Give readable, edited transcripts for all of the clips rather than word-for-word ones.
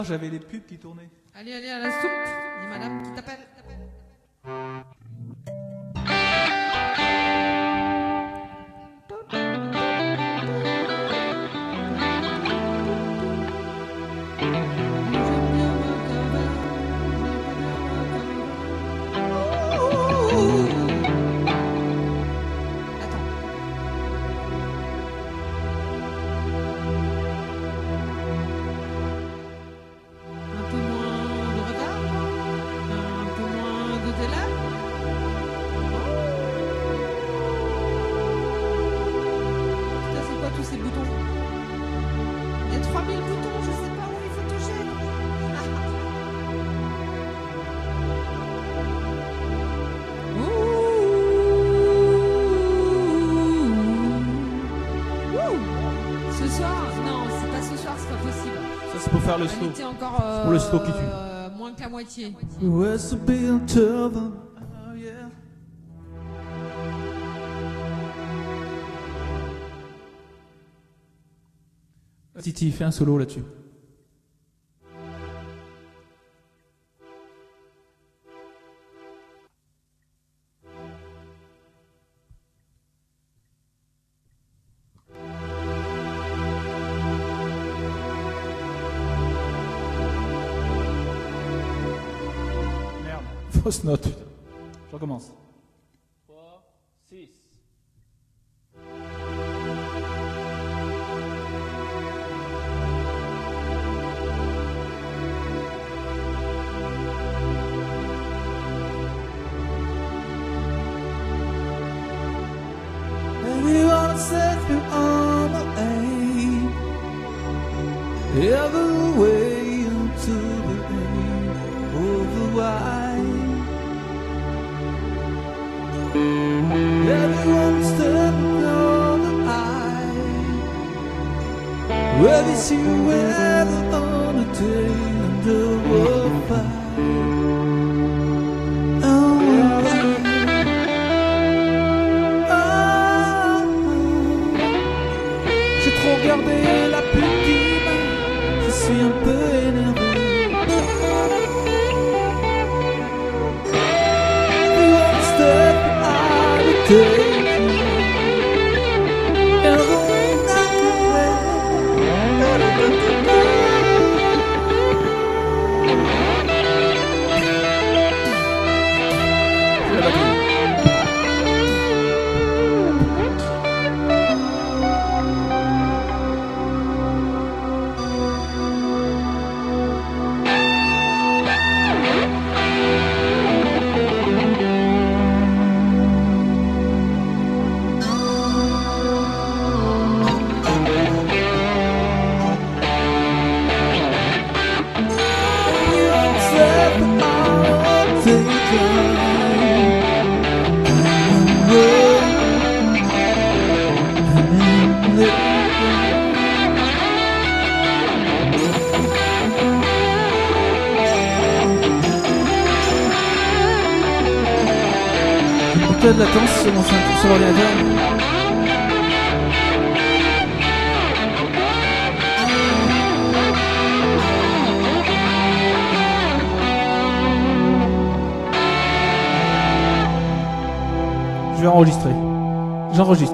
J'avais les pubs qui tournaient. Allez, allez, à la soupe. Il y a madame qui t'appelle. Faire le slow. Encore, pour le slow qui tue. Moins que la moitié. Titi, fais un solo là-dessus. Fausse note. Je recommence. 3, 6. Everyone set me on the aim, every way to the aim of the wide. Everyone standing on the eye, where they see weather on a day under a fire. J'ai trop regardé la petite, je suis un peu énervé. Everyone step out of day. De latence sur l'ordinateur. Je vais enregistrer. J'enregistre.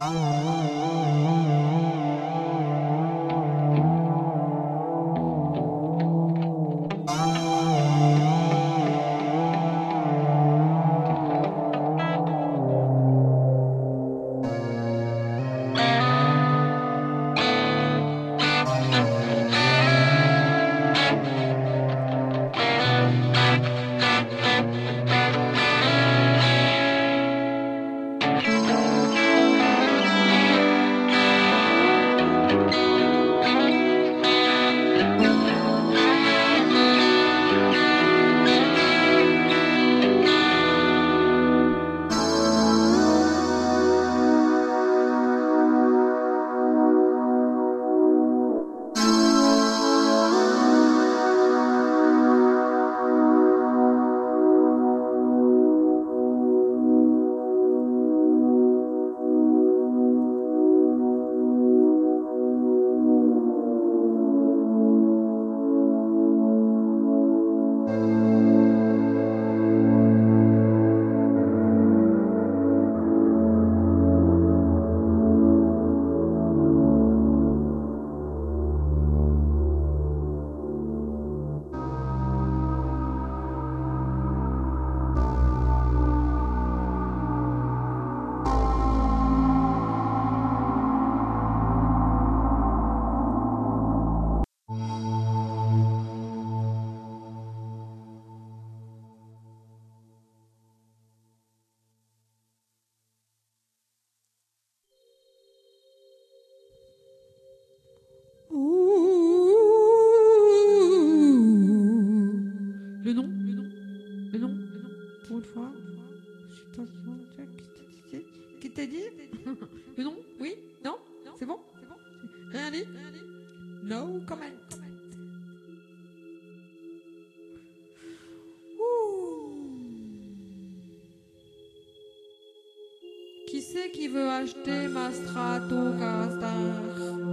Pour une fois. Je suis pas sûre. Qui t'a dit? Le nom? Oui? Non? C'est bon? Rien dit? No comment. Qui c'est qui veut acheter ma Stratocaster?